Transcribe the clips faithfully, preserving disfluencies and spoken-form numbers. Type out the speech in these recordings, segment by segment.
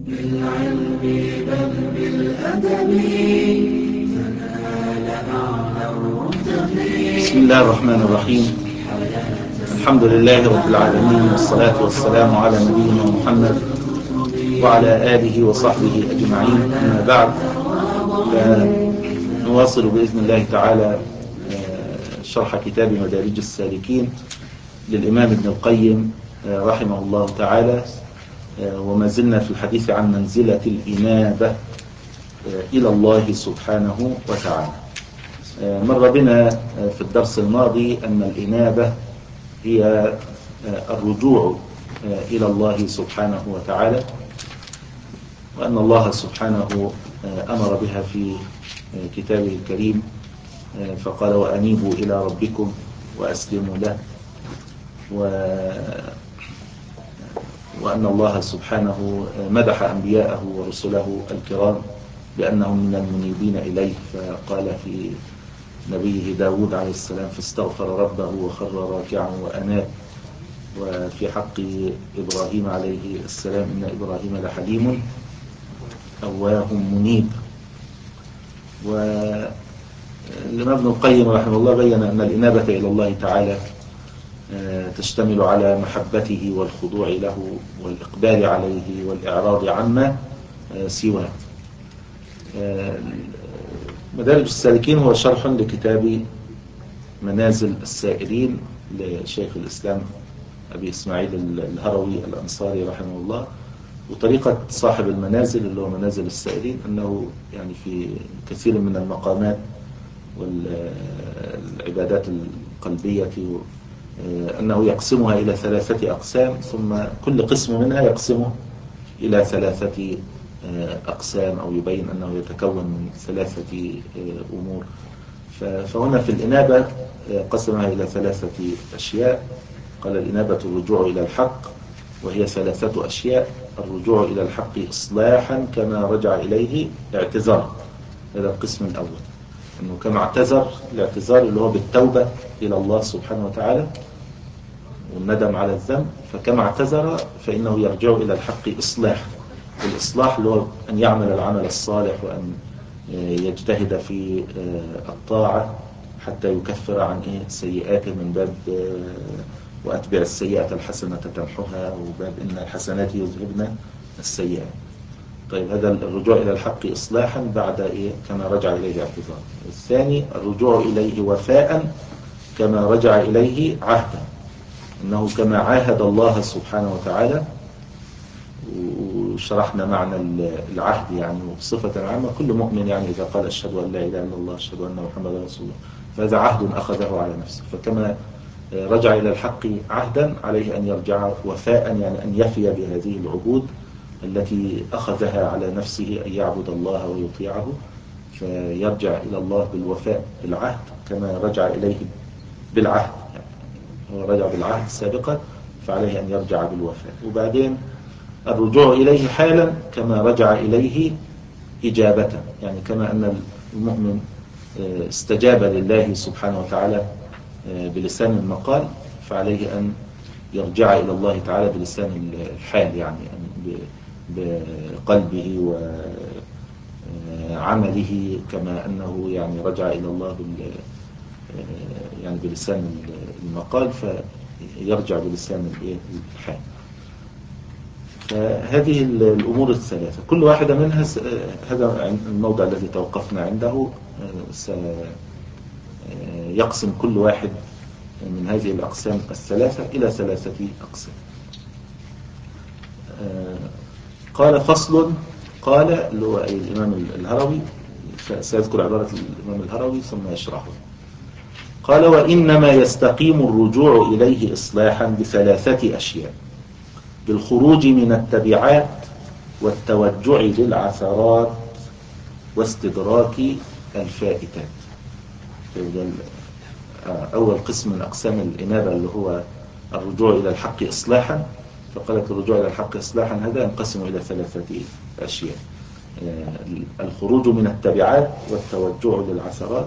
بالعلم بل بالأدب تنال أعلى الرتب. بسم الله الرحمن الرحيم. الحمد لله رب العالمين، والصلاة والسلام على نبينا محمد وعلى آله وصحبه أجمعين. أما بعد، فنواصل بإذن الله تعالى شرح كتاب مدارج السالكين للإمام ابن القيم رحمه الله تعالى، وما زلنا في الحديث عن منزلة الإنابة إلى الله سبحانه وتعالى. مر بنا في الدرس الماضي أن الإنابة هي الرجوع إلى الله سبحانه وتعالى، وأن الله سبحانه أمر بها في كتابه الكريم، فقال: وأنيبوا إلى ربكم وأسلموا له، وأن الله سبحانه مدح أنبياءه ورسله الكرام بأنهم من المنيبين إليه، فقال في نبيه داود عليه السلام: فاستغفر ربه وخر راكعا وأناب. وفي حق إبراهيم عليه السلام: إن إبراهيم لحليم أواه منيب. والإمام ابن القيم رحمه الله بين أن الإنابة إلى الله تعالى تشتمل على محبته والخضوع له والإقبال عليه والإعراض عما سواه. مدارج السالكين هو شرح لكتاب منازل السائرين لشيخ الإسلام أبي إسماعيل الهروي الأنصاري رحمه الله. وطريقة صاحب المنازل اللي هو منازل السائرين أنه يعني في كثير من المقامات والعبادات القلبية أنه يقسمها إلى ثلاثة أقسام، ثم كل قسم منها يقسمه إلى ثلاثة أقسام، أو يبين أنه يتكون من ثلاثة أمور. فهنا في الإنابة قسمها إلى ثلاثة أشياء. قال: الإنابة الرجوع إلى الحق، وهي ثلاثة أشياء: الرجوع إلى الحق إصلاحا كما رجع إليه اعتذار. هذا القسم الأول، أنه كما اعتذر، الاعتذار اللي هو بالتوبة إلى الله سبحانه وتعالى والندم على الذنب، فكما اعتذر فإنه يرجع إلى الحق إصلاحا. الإصلاح اللي هو أن يعمل العمل الصالح، وأن يجتهد في الطاعة حتى يكفر عن سيئاته، من باب وأتبع السيئة الحسنة تمحها، وباب إن الحسنات يذهبن السيئات. طيب، هذا الرجوع إلى الحق إصلاحا بعد إيه؟ كما رجع إليه اعتذار. الثاني: الرجوع إليه وفاء كما رجع إليه عهدا، إنه كما عاهد الله سبحانه وتعالى. وشرحنا معنى العهد يعني، وبصفة عامة كل مؤمن يعني إذا قال: أشهد أن لا إله إلا الله، أشهد أن محمدا رسول الله، فهذا عهد أخذه على نفسه. فكما رجع إلى الحق عهدا، عليه أن يرجع وفاء، يعني أن يفي بهذه العهود التي أخذها على نفسه، أن يعبد الله ويطيعه، فيرجع إلى الله بالوفاء بالعهد كما رجع إليه بالعهد. هو رجع بالعهد سابقا، فعليه أن يرجع بالوفاء. وبعدين الرجوع إليه حالا كما رجع إليه إجابة، يعني كما أن المؤمن استجاب لله سبحانه وتعالى بلسان المقال، فعليه أن يرجع إلى الله تعالى بلسان الحال، يعني بقلبه وعمله، كما أنه يعني رجع إلى الله يعني بلسان المقال، فيرجع بلسان الحال. فهذه الأمور الثلاثة كل واحدة منها، هذا الموضع الذي توقفنا عنده، سيقسم كل واحد من هذه الأقسام الثلاثة إلى ثلاثة أقسام. قال: فصل. قال اللي هو الإمام الهروي، سيذكر عبارة الإمام الهروي ثم يشرحه. قال: وإنما يستقيم الرجوع إليه إصلاحا بثلاثة أشياء: بالخروج من التبعات، والتوجع للعثرات، واستدراك الفائتات. أول قسم من أقسام الإنابة اللي هو الرجوع إلى الحق إصلاحا، فقالت الرجوع إلى الحق إصلاحا هذا ينقسم إلى ثلاثة أشياء: الخروج من التبعات، والتوجع للعثرات،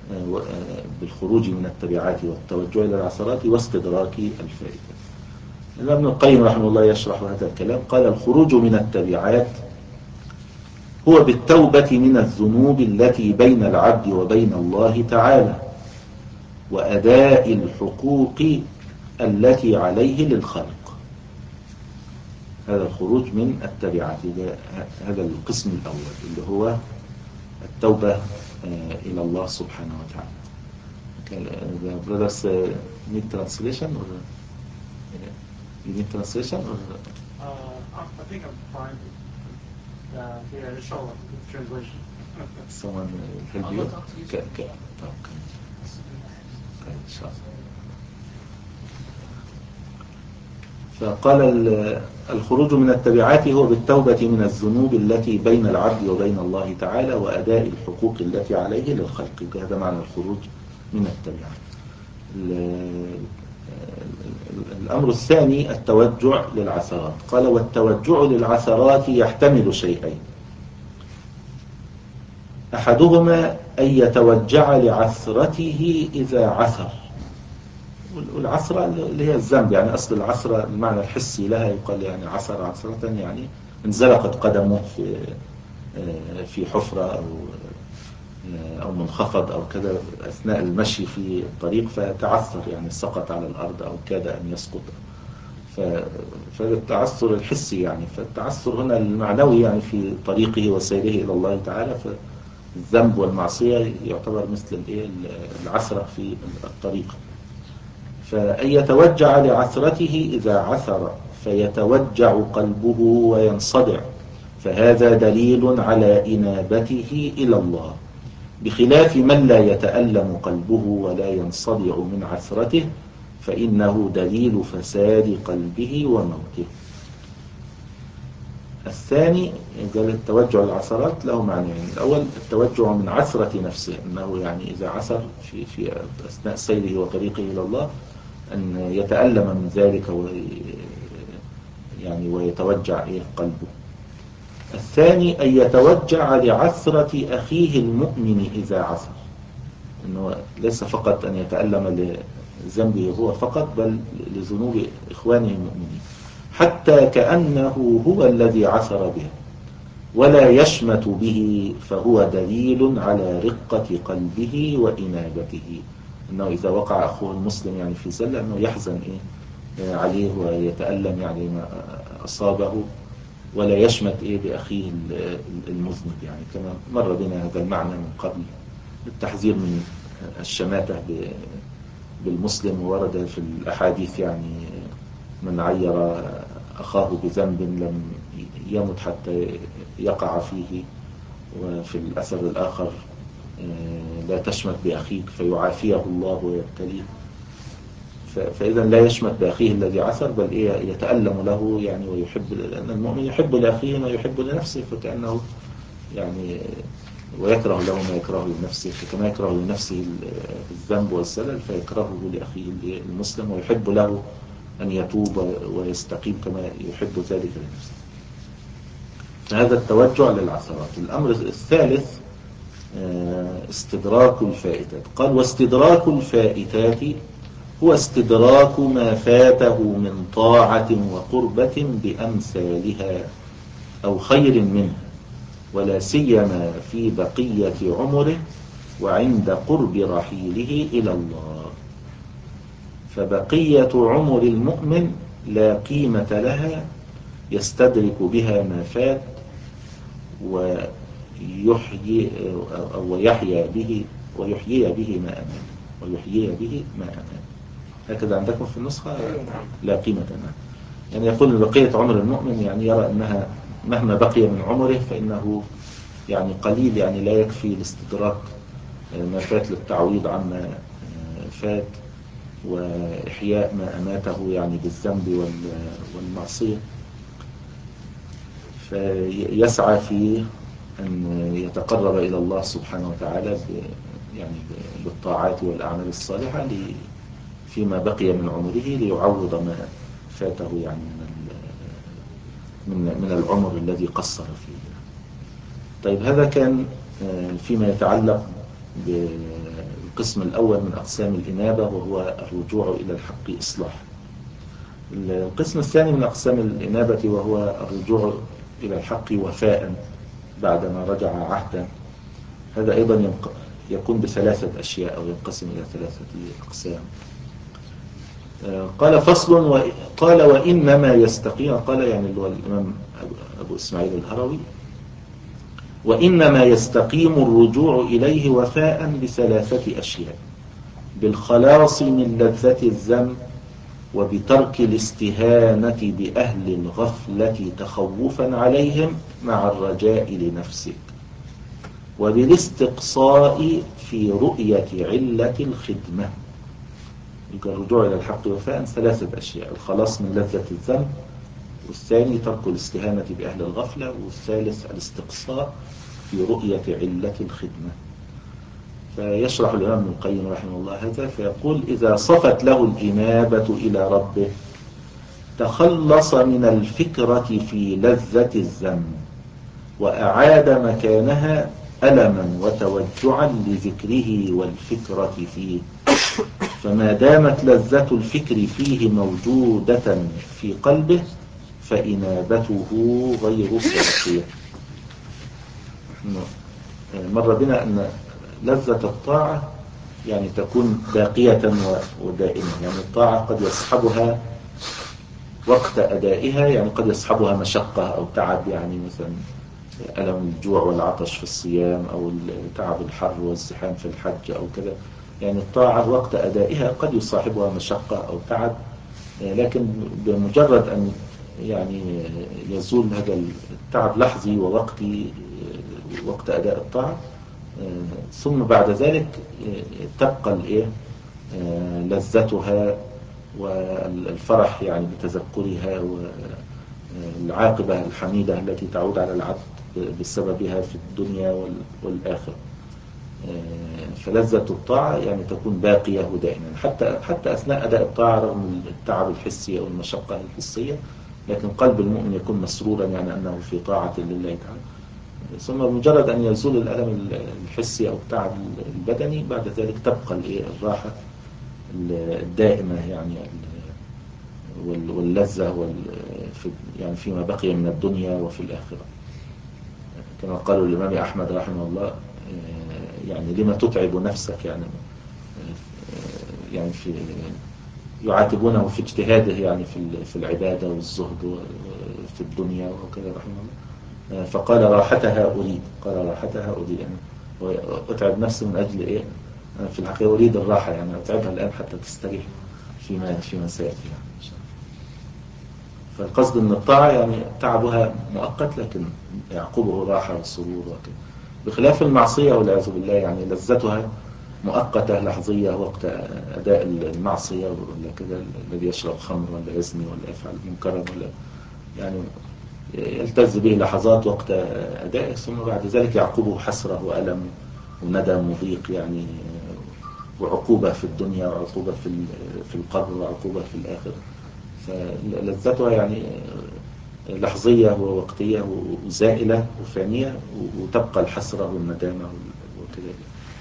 بالخروج من التبعات والتوجع للعثرات، واستدراك الفائتات. ابن القيم رحمه الله يشرح هذا الكلام، قال: الخروج من التبعات هو بالتوبة من الذنوب التي بين العبد وبين الله تعالى، وأداء الحقوق التي عليه للخلق. هذا الخروج من التبعات، هذا القسم الأول اللي هو التوبة إلى الله سبحانه وتعالى. The brothers uh, need translation or uh, you need translation or uh, I think I'm fine. Uh, yeah, inshallah, translation. someone will help you? Okay, okay. Okay. Okay, inshallah. فقال: الخروج من التبعات هو بالتوبة من الذنوب التي بين العبد وبين الله تعالى، وأداء الحقوق التي عليه للخلق. هذا معنى الخروج من التبعات. الأمر الثاني التوجع للعثرات. قال: والتوجع للعثرات يحتمل شيئين: أحدهما أن يتوجع لعثرته إذا عثر، والعثرة اللي هي الذنب، يعني أصل العثرة المعنى الحسي لها يقال يعني عثر عثرة، يعني انزلقت قدمه في في حفرة أو أو منخفض أو كذا أثناء المشي في الطريق فتعثر، يعني سقط على الأرض أو كاد أن يسقط. فهذا التعثر الحسي يعني. فالتعثر هنا المعنوي يعني في طريقه وسيره إلى الله تعالى. فالذنب والمعصية يعتبر مثل العثرة في الطريق. فأن يتوجع لعثرته إذا عثر فيتوجع قلبه وينصدع، فهذا دليل على إنابته إلى الله، بخلاف من لا يتألم قلبه ولا ينصدع من عثرته، فإنه دليل فساد قلبه وموته. الثاني قال التوجع للعثرات له معنيين: الأول التوجع من عثرة نفسه، أنه يعني إذا عثر في, في أثناء سيره وطريقه إلى الله أن يتألم من ذلك وي يعني ويتوجع إيه قلبه. الثاني أن يتوجع لعثرة أخيه المؤمن إذا عثر، أنه ليس فقط أن يتألم لذنبه هو فقط، بل لذنوب إخوانه المؤمنين، حتى كأنه هو الذي عثر به ولا يشمت به، فهو دليل على رقة قلبه وإنابته، أنه إذا وقع أخوه المسلم يعني في زلة أنه يحزن إيه عليه ويتألم يعني ما أصابه، ولا يشمت إيه بأخيه المذنب، يعني كما مر بنا هذا المعنى من قبل، التحذير من الشماتة بالمسلم. ورد في الأحاديث يعني من عير أخاه بذنب لم يمت حتى يقع فيه، وفي الأثر الآخر لا تشمت بأخيك فيعافيه الله ويبتليه. فإذا لا يشمت بأخيه الذي عثر، بل إيه يتألم له يعني ويحب، لأن المؤمن يحب لأخيه ما يحب لنفسه، فكأنه يعني ويكره له ما يكره لنفسه، كما يكره لنفسه الذنب والزلل فيكرهه لأخيه المسلم، ويحب له أن يتوب ويستقيم كما يحب ذلك لنفسه. فهذا التوجع للعثرات. الأمر الثالث استدراك الفائتات. قال: واستدراك الفائتات هو استدراك ما فاته من طاعة وقربة بأمثالها أو خير منها، ولا سيما في بقية عمره وعند قرب رحيله إلى الله. فبقية عمر المؤمن لا قيمة لها يستدرك بها ما فات ويحيي أو يحيى به ويحيي به ما أمام ويحيي به ما أمام. هكذا عندكم في النسخة لا قيمة لها، يعني يقول بقية عمر المؤمن يعني يرى أنها مهما بقي من عمره فإنه يعني قليل، يعني لا يكفي لاستدراك ما فات للتعويض عما فات وإحياء ما أماته يعني بالذنب والمعصية. فيسعى في أن يتقرب إلى الله سبحانه وتعالى يعني بالطاعات والأعمال الصالحة فيما بقي من عمره ليعوض ما فاته يعني من من العمر الذي قصر فيه. طيب هذا كان فيما يتعلق بالقسم الأول من أقسام الإنابة، وهو الرجوع إلى الحق إصلاح. القسم الثاني من أقسام الإنابة وهو الرجوع إلى الحق وفاء بعدما رجع عهدا. هذا أيضا يكون بثلاثة أشياء أو ينقسم إلى ثلاثة أقسام. قال فصل وقال وإنما يستقيم، قال يعني اللي هو الإمام أبو إسماعيل الهروي، وإنما يستقيم الرجوع إليه وفاء بثلاثة أشياء: بالخلاص من لذة الذنب، وبترك الاستهانة بأهل الغفلة تخوفا عليهم مع الرجاء لنفسك، وبالاستقصاء في رؤية علة الخدمة. الرجوع إلى الحق وفاء ثلاثة أشياء: الخلاص من لذة الذنب، والثاني ترك الاستهانة بأهل الغفلة، والثالث الاستقصاء في رؤية علة الخدمة. فيشرح الإمام ابن القيم رحمه الله هذا فيقول: إذا صفت له الإنابة إلى ربه تخلص من الفكرة في لذة الذنب، وأعاد مكانها ألما وتوجعا لذكره والفكرة فيه، فما دامت لذة الفكر فيه موجودة في قلبه فإنابته غير صافية. مر بنا أن لذة الطاعة يعني تكون باقية ودائمة، يعني الطاعة قد يصحبها وقت أدائها، يعني قد يصحبها مشقة أو تعب، يعني مثلا ألم الجوع والعطش في الصيام، أو تعب الحر والزحام في الحج أو كذا. يعني الطاعة وقت أدائها قد يصاحبها مشقة أو تعب، لكن بمجرد أن يعني يزول هذا التعب لحظي ووقتي وقت أداء الطاعة، ثم بعد ذلك تبقى الإيه لذتها والفرح يعني بتذكرها والعاقبة الحميدة التي تعود على العبد بسببها في الدنيا والآخرة. فلذة الطاعة يعني تكون باقية ودائما حتى حتى أثناء أداء الطاعة رغم التعب الحسي أو المشقة الحسية، لكن قلب المؤمن يكون مسرورا يعني أنه في طاعة لله تعالى. ثم بمجرد أن يزول الألم الحسي أو التعب البدني بعد ذلك تبقى الراحة الدائمة يعني واللذة يعني فيما بقي من الدنيا وفي الآخرة. كما قالوا الإمام أحمد رحمه الله يعني لما تتعب نفسك، يعني يعني في يعاتبونه في اجتهاده يعني في في العبادة والزهد في الدنيا وكذا رحمه الله. فقال راحتها أريد، قال راحتها أريد يعني أتعب نفسي من أجل إيه؟ في الحقيقة أريد الراحة، يعني أتعبها الآن حتى تستريح فيما فيما سيأتي يعني. فالقصد أن الطاعة يعني تعبها مؤقت لكن يعقبه راحة وسرور وكذا، بخلاف المعصية والعياذ بالله يعني لذتها مؤقتة لحظية وقت أداء المعصية، ولا كذا الذي يشرب خمر ولا يزني ولا يفعل منكرا ولا يعني يلتز به لحظات وقت أدائه، ثم بعد ذلك يعقبه حسرة وألم وندم وضيق يعني، وعقوبة في الدنيا وعقوبة في في القبر وعقوبة في الآخرة. فلذتها يعني لحظية ووقتية وزائلة وفانية، وتبقى الحسرة والندامة وكذا.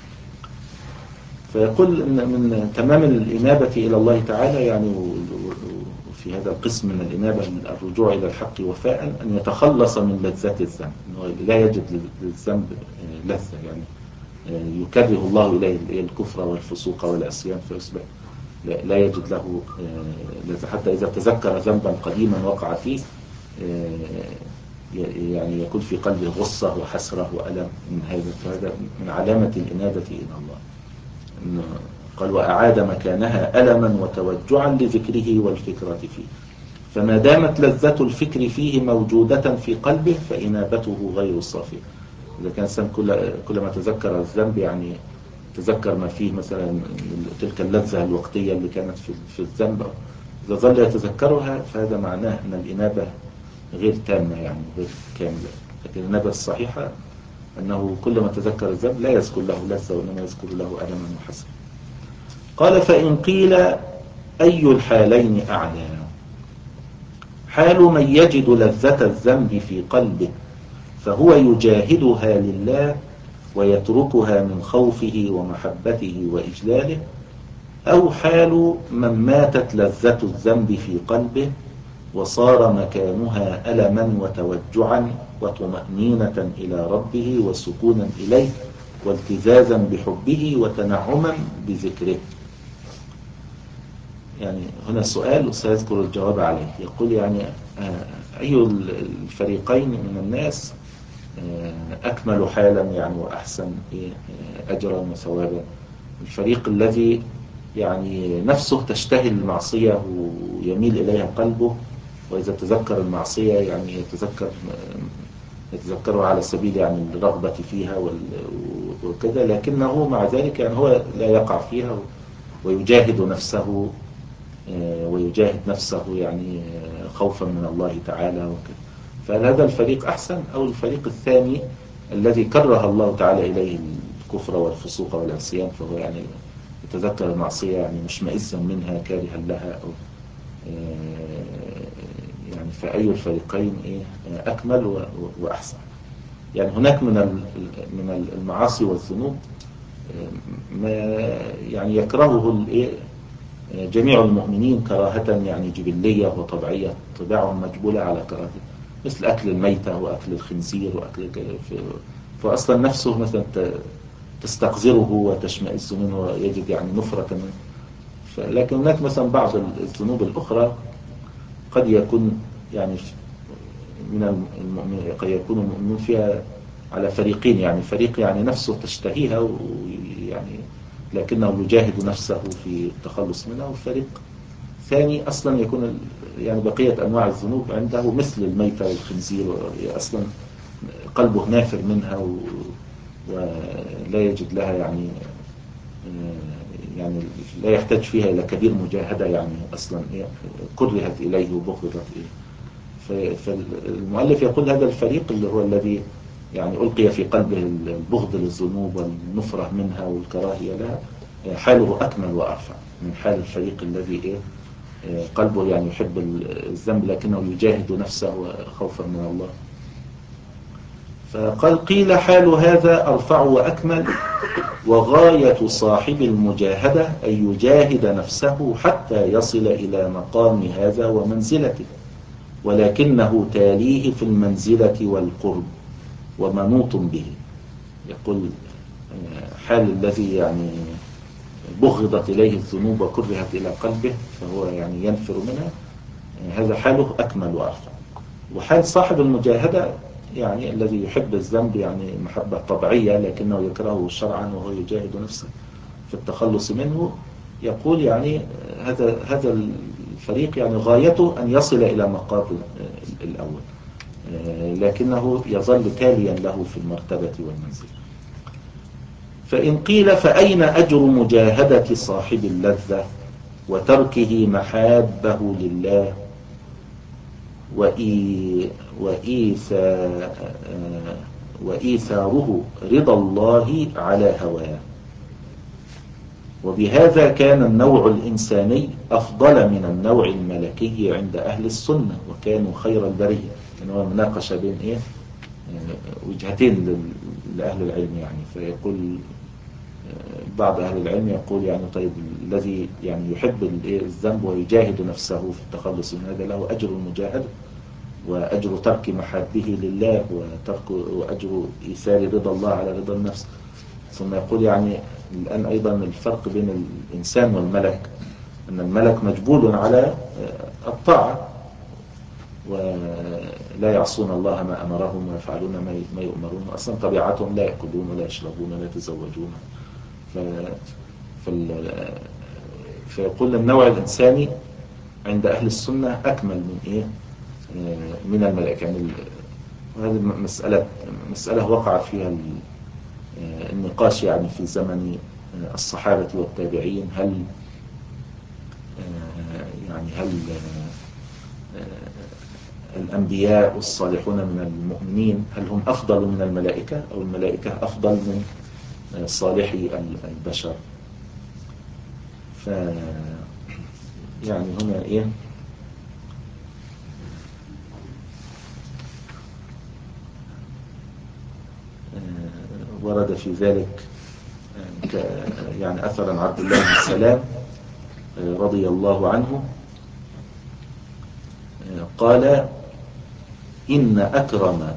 فيقول إن من تمام الإنابة إلى الله تعالى يعني في هذا القسم من الإنابة الرجوع إلى الحق وفاء أن يتخلص من لذات الذنب، إنه لا يجد للذنب لذة، يعني يكره الله إليه الكفر والفسوق والعصيان فيصبح لا يجد له لذة، حتى إذا تذكر ذنبا قديما وقع فيه يعني يكون في قلبه غصة وحسرة وألم من هذا. فهذا من علامة الإنابة إلى الله. قال وأعاد مكانها ألما وتوجعا لذكره والفكرة فيه، فما دامت لذة الفكر فيه موجودة في قلبه فإنابته غير صافية. إذا كان الإنسان كل كلما تذكر الذنب يعني تذكر ما فيه مثلا تلك اللذة الوقتية اللي كانت في في الذنب، إذا ظل يتذكرها فهذا معناه أن الإنابة غير تامة يعني غير كاملة. لكن الإنابة الصحيحة أنه كلما تذكر الذنب لا يذكر له لذة وإنما يذكر له ألما وحسرة. قال فإن قيل أي الحالين أعلى؟ حال من يجد لذة الذنب في قلبه فهو يجاهدها لله ويتركها من خوفه ومحبته وإجلاله، أو حال من ماتت لذة الذنب في قلبه وصار مكانها ألما وتوجعا وطمأنينة إلى ربه وسكونا إليه والتذاذا بحبه وتنعما بذكره. يعني هنا سؤال وسيذكر الجواب عليه. يقول يعني أي الفريقين من الناس أكمل حالا يعني وأحسن أجرا وثوابا؟ الفريق الذي يعني نفسه تشتهي المعصية ويميل إليها قلبه، وإذا تذكر المعصية يعني يتذكر يتذكرها على سبيل يعني الرغبة فيها وكذا، لكنه مع ذلك يعني هو لا يقع فيها ويجاهد نفسه ويجاهد نفسه يعني خوفا من الله تعالى وكذا. فهل هذا الفريق أحسن أو الفريق الثاني الذي كره الله تعالى إليه الكفر والفسوق والعصيان، فهو يعني يتذكر المعصية يعني مشمئزا منها كارها لها أو يعني فأي الفريقين إيه أكمل وأحسن؟ يعني هناك من من المعاصي والذنوب ما يعني يكرهه جميع المؤمنين كراهة يعني جبلية وطبيعية، طباعهم مجبولة على كراهة، مثل أكل الميتة وأكل الخنزير وأكل فأصلا نفسه مثلا تستقذره وتشمئز منه ويجد يعني نفرة منه. لكن هناك مثلا بعض الذنوب الأخرى قد يكون يعني من المؤمنين قد يكون المؤمنون فيها على فريقين، يعني فريق يعني نفسه تشتهيها ويعني لكنه يجاهد نفسه في التخلص منها، وفريق ثاني أصلا يكون يعني بقية أنواع الذنوب عنده مثل الميتة والخنزير أصلا قلبه نافر منها ولا يجد لها يعني يعني لا يحتاج فيها إلى كبير مجاهدة، يعني أصلا كرهت إليه وبغضت إليه. فالمؤلف يقول هذا الفريق اللي هو الذي يعني ألقي في قلبه البغض للذنوب والنفرة منها والكراهية لها حاله أكمل وأرفع من حال الفريق الذي إيه قلبه يعني يحب الذنب لكنه يجاهد نفسه خوفا من الله. فقال قيل حال هذا أرفع وأكمل، وغاية صاحب المجاهدة أن يجاهد نفسه حتى يصل إلى مقام هذا ومنزلته، ولكنه تاليه في المنزلة والقرب ومنوط به. يقول حال الذي يعني بغضت إليه الذنوب وكرهت إلى قلبه فهو يعني ينفر منها، هذا حاله أكمل وأرفع. وحال صاحب المجاهدة يعني الذي يحب الذنب يعني محبة طبيعية لكنه يكرهه شرعا وهو يجاهد نفسه في التخلص منه، يقول يعني هذا هذا الفريق يعني غايته أن يصل إلى مقام الأول لكنه يظل تاليا له في المرتبة والمنزل. فإن قيل فأين أجر مجاهدة صاحب اللذة وتركه محابه لله وإيثاره رضا الله على هواه؟ وبهذا كان النوع الإنساني أفضل من النوع الملكي عند أهل السنة وكانوا خير البرية. يعني هو مناقشة بين إيه وجهتين لأهل العلم، يعني فيقول بعض أهل العلم يقول يعني طيب الذي يعني يحب الذنب ويجاهد نفسه في التخلص من هذا له أجر المجاهدة وأجر ترك محابه لله وترك وأجر إيثار رضا الله على رضا النفس. ثم يقول يعني الآن أيضا الفرق بين الإنسان والملك أن الملك مجبول على الطاعة ولا يعصون الله ما أمرهم ويفعلون ما يؤمرون، أصلا طبيعتهم لا يأكلون ولا يشربون ولا يتزوجون. ف... فال... فيقول النوع الإنساني عند أهل السنة أكمل من إيه من الملائكة. يعني هذه مسألة مسألة وقع فيها النقاش يعني في زمن الصحابة والتابعين، هل يعني هل الأنبياء والصالحون من المؤمنين هل هم أفضل من الملائكة أو الملائكة أفضل من صالحي البشر؟ ف يعني هنا إيه ورد في ذلك يعني أثر عن عبد الله بن سلام رضي الله عنه قال إن أكرم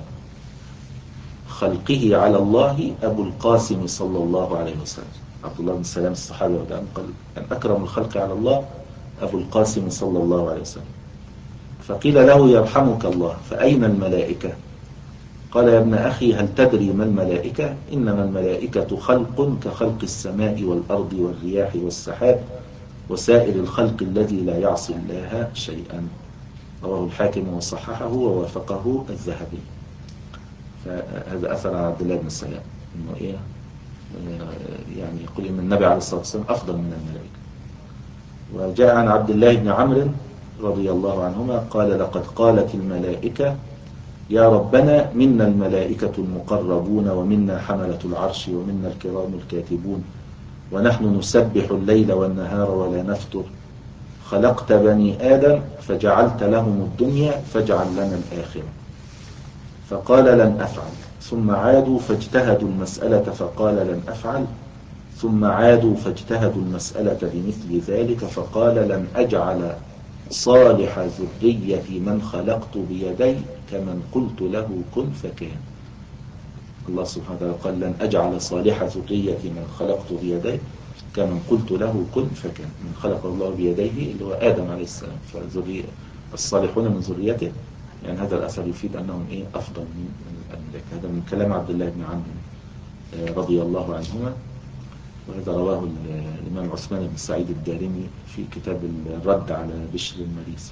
خلقه على الله أبو القاسم صلى الله عليه وسلم. عبد الله بن سلام الصحابي قال أن أكرم الخلق على الله أبو القاسم صلى الله عليه وسلم. فقيل له يرحمك الله فأين الملائكة؟ قال يا ابن أخي هل تدري ما الملائكة؟ إنما الملائكة خلق كخلق السماء والأرض والرياح والسحاب وسائر الخلق الذي لا يعصي الله شيئا. رواه الحاكم وصححه ووافقه الذهبي. فهذا أثر عن عبد الله بن سلام إنه إيه يعني يقول إن النبي عليه الصلاة والسلام أفضل من الملائكة. وجاء عن عبد الله بن عمرو رضي الله عنهما قال لقد قالت الملائكة يا ربنا منا الملائكة المقربون ومنا حملة العرش ومنا الكرام الكاتبون ونحن نسبح الليل والنهار ولا نفتر خلقت بني آدم فجعلت لهم الدنيا فاجعل لنا الآخرة. فقال لن أفعل. ثم عادوا فاجتهدوا المسألة فقال لن أفعل. ثم عادوا فاجتهدوا المسألة بمثل ذلك فقال لن أجعل صالح ذرية من خلقت بيدي كمن قلت له كن فكان. الله سبحانه وتعالى قال لن أجعل صالح ذرية من خلقت بيدي كمن قلت له كن فكان. من خلق الله بيديه اللي هو آدم عليه السلام فالذرية الصالحون من ذريته. يعني هذا الأثر يفيد أنهم إيه أفضل من الملائكة. هذا من كلام عبد الله بن عمرو رضي الله عنهما. وهذا رواه الإمام عثمان بن سعيد الدارمي في كتاب الرد على بشر المريسي.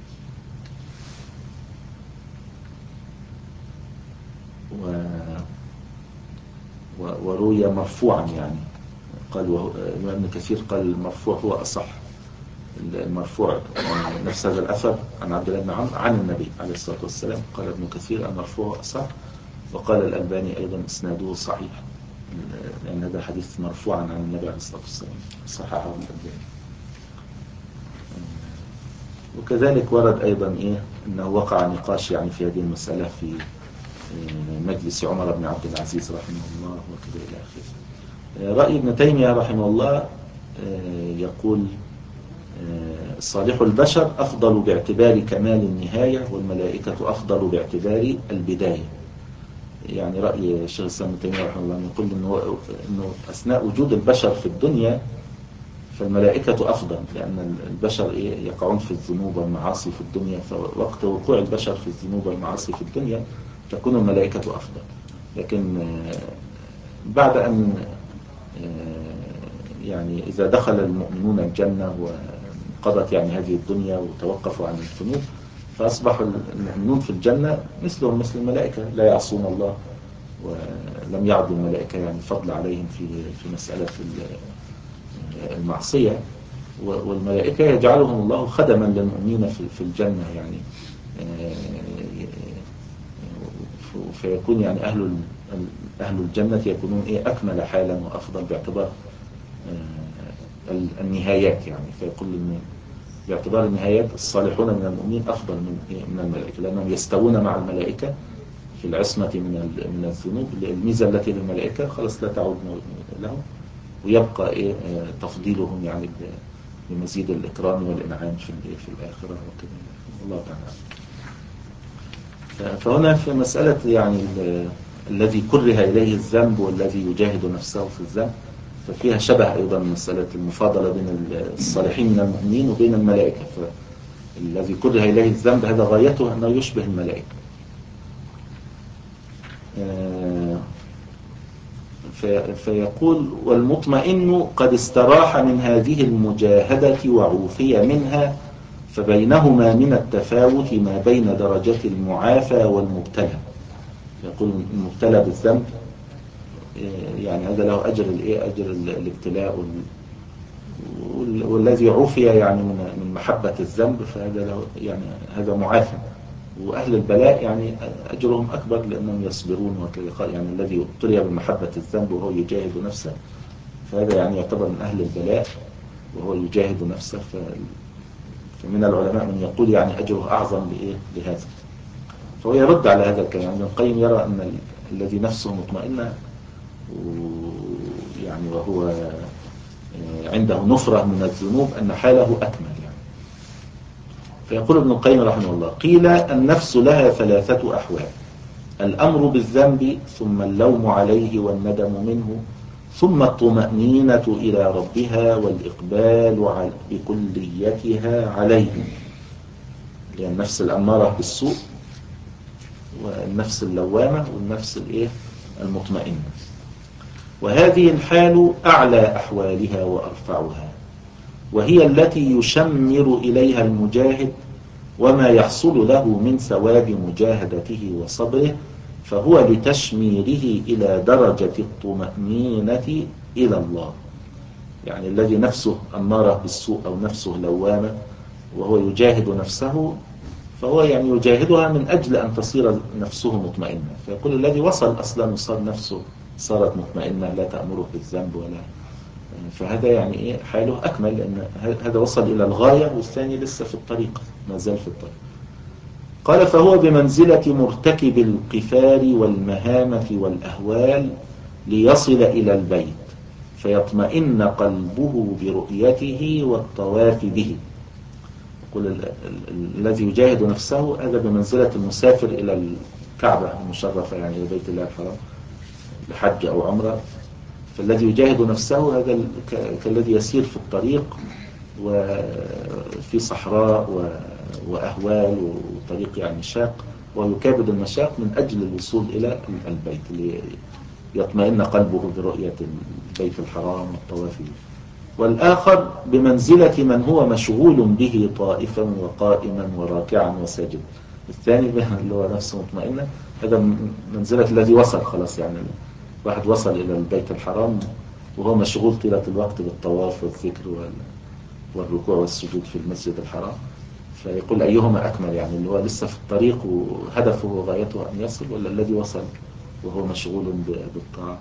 و... و... وروي مرفوعا يعني قال وهو... ابن كثير قال المرفوع هو أصح. المرفوع يعني نفس هذا الأثر عن عبد الله بن عمرو عن النبي عليه الصلاة والسلام. قال ابن كثير المرفوع أصح. وقال الألباني أيضا إسناده صحيح لأن هذا حديث مرفوعا عن النبي عليه الصلاة والسلام صححه الألباني. وكذلك ورد أيضا إيه أنه وقع نقاش يعني في هذه المسألة في مجلس عمر بن عبد العزيز رحمه الله وكذا إلى آخره. رأي ابن تيمية رحمه الله يقول صالح البشر أفضل باعتبار كمال النهاية والملائكة أفضل باعتبار البداية. يعني رأي الشيخ الإسلام ابن تيمية رحمه الله يقول إنه, إنه أثناء وجود البشر في الدنيا فالملائكة أفضل لأن البشر يقعون في الذنوب والمعاصي في الدنيا. فوقت وقوع البشر في الذنوب والمعاصي في الدنيا تكون الملائكة أفضل. لكن بعد أن يعني إذا دخل المؤمنون الجنة وقضت يعني هذه الدنيا وتوقفوا عن الذنوب فأصبح المؤمنون في الجنة مثلهم مثل الملائكة لا يعصون الله ولم يعد الملائكة يعني فضل عليهم في في مسألة المعصية. والملائكة يجعلهم الله خدما للمؤمنين في الجنة يعني فيكون يعني أهل أهل الجنة يكونون إيه أكمل حالا وأفضل باعتبار النهايات يعني. فيقول باعتبار النهايات الصالحون من المؤمنين أفضل من من الملائكة لأنهم يستوون مع الملائكة في العصمة من من الذنوب. الميزة التي للملائكة خلاص لا تعود لهم ويبقى إيه تفضيلهم يعني بمزيد الإكرام والإنعام في في الآخرة وكذا. الله تعالى. فهنا في مسألة يعني الذي كره إليه الذنب والذي يجاهد نفسه في الذنب ففيها شبه أيضا مسألة المفاضلة بين الصالحين من المؤمنين وبين الملائكة. فالذي كره إليه الذنب هذا غايته أنه يشبه الملائكة. فيقول والمطمئن قد استراح من هذه المجاهدة وعوفي منها فبينهما من التفاوت ما بين درجة المعافى والمبتلى. يقول المبتلى بالذنب يعني هذا له أجر الإيه أجر الابتلاء والذي عوفي يعني من محبة الذنب فهذا له يعني هذا معافى. وأهل البلاء يعني أجرهم أكبر لأنهم يصبرون وكذا. يعني الذي ابتلي بمحبة الذنب وهو يجاهد نفسه فهذا يعني يعتبر من أهل البلاء وهو يجاهد نفسه. فمن العلماء من يقول يعني أجره أعظم لإيه لهذا. فهو يرد على هذا الكلام. ابن القيم يرى أن الذي نفسه مطمئنة يعني وهو عنده نفرة من الذنوب أن حاله أكمل يعني. فيقول ابن القيم رحمه الله: قيل النفس لها ثلاثة أحوال: الأمر بالذنب، ثم اللوم عليه والندم منه، ثم الطمأنينة إلى ربها والإقبال بكليتها عليه. اللي هي النفس الأمارة بالسوء، والنفس اللوامة، والنفس الإيه المطمئنة. وهذه الحال أعلى أحوالها وأرفعها، وهي التي يشمر إليها المجاهد، وما يحصل له من ثواب مجاهدته وصبره فهو لتشميره إلى درجة الطمأنينة إلى الله. يعني الذي نفسه أمارة بالسوء أو نفسه لوامة وهو يجاهد نفسه، فهو يعني يجاهدها من أجل أن تصير نفسه مطمئنة. فيقول الذي وصل أصلا وصار نفسه صارت مطمئنة لا تأمره بالذنب ولا، فهذا يعني إيه حاله أكمل، لأن هذا وصل إلى الغاية والثاني لسه في الطريق، ما زال في الطريق. قال: فهو بمنزلة مرتكب القفار والمهامة والأهوال ليصل إلى البيت فيطمئن قلبه برؤيته والطواف به. يقول الذي يجاهد نفسه هذا بمنزلة المسافر إلى الكعبة المشرفة، يعني إلى بيت الله الحرام لحج أو عمرة. فالذي يجاهد نفسه هذا كالذي يسير في الطريق وفي صحراء وأهوال وطريق يعني شاق، ويكابد المشاق من أجل الوصول إلى البيت ليطمئن قلبه برؤية البيت الحرام والطواف به. والآخر بمنزلة من هو مشغول به طائفا وقائما وراكعا وساجدا. الثاني اللي هو نفسه مطمئنة، هذا منزلة الذي وصل خلاص، يعني واحد وصل إلى البيت الحرام وهو مشغول طيلة الوقت بالطواف والذكر والركوع والسجود في المسجد الحرام. فيقول أيهما أكمل، يعني اللي هو لسه في الطريق وهدفه وغايته أن يصل، ولا الذي وصل وهو مشغول بالطاعة؟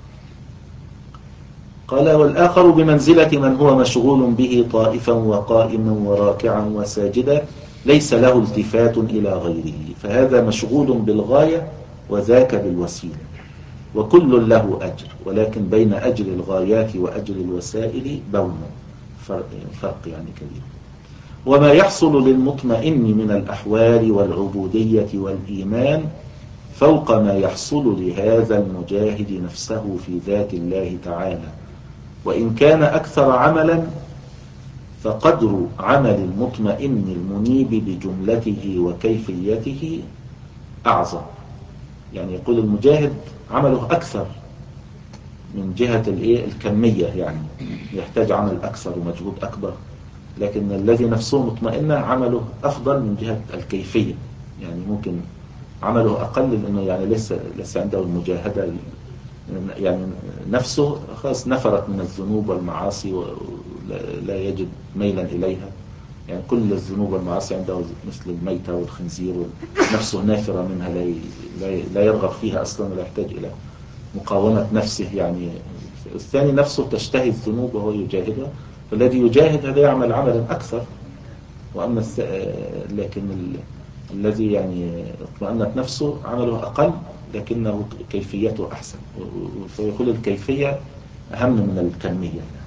قال: والآخر بمنزلة من هو مشغول به طائفا وقائما وراكعا وساجدا ليس له التفات إلى غيره، فهذا مشغول بالغاية وذاك بالوسيلة، وكل له أجر، ولكن بين أجر الغايات وأجر الوسائل بون فرق, فرق يعني كبير. وما يحصل للمطمئن من الأحوال والعبودية والإيمان فوق ما يحصل لهذا المجاهد نفسه في ذات الله تعالى، وإن كان أكثر عملا فقدر عمل المطمئن المنيب بجملته وكيفيته أعظم. يعني يقول المجاهد عمله أكثر من جهة الكمية، يعني يحتاج عمل أكثر ومجهود أكبر، لكن الذي نفسه مطمئنة عمله أفضل من جهة الكيفية. يعني ممكن عمله أقل لأنه يعني ليس ليس عنده المجاهدة، يعني نفسه خلاص نفرت من الذنوب والمعاصي ولا يجد ميلا إليها. يعني كل الذنوب والمعاصي عنده مثل الميتة والخنزير، نفسه نافرة منها، لا يرغب فيها أصلا ولا يحتاج إلى مقاومة نفسه. يعني الثاني نفسه تشتهي الذنوب وهو يجاهدها، فالذي يجاهد هذا يعمل عملا أكثر. وأما لكن الذي يعني اطمأنت نفسه عمله أقل لكنه كيفيته أحسن، فيقول الكيفية أهم من الكمية يعني.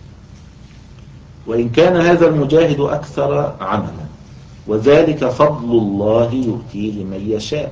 وإن كان هذا المجاهد أكثر عملا، وذلك فضل الله يؤتيه من يشاء.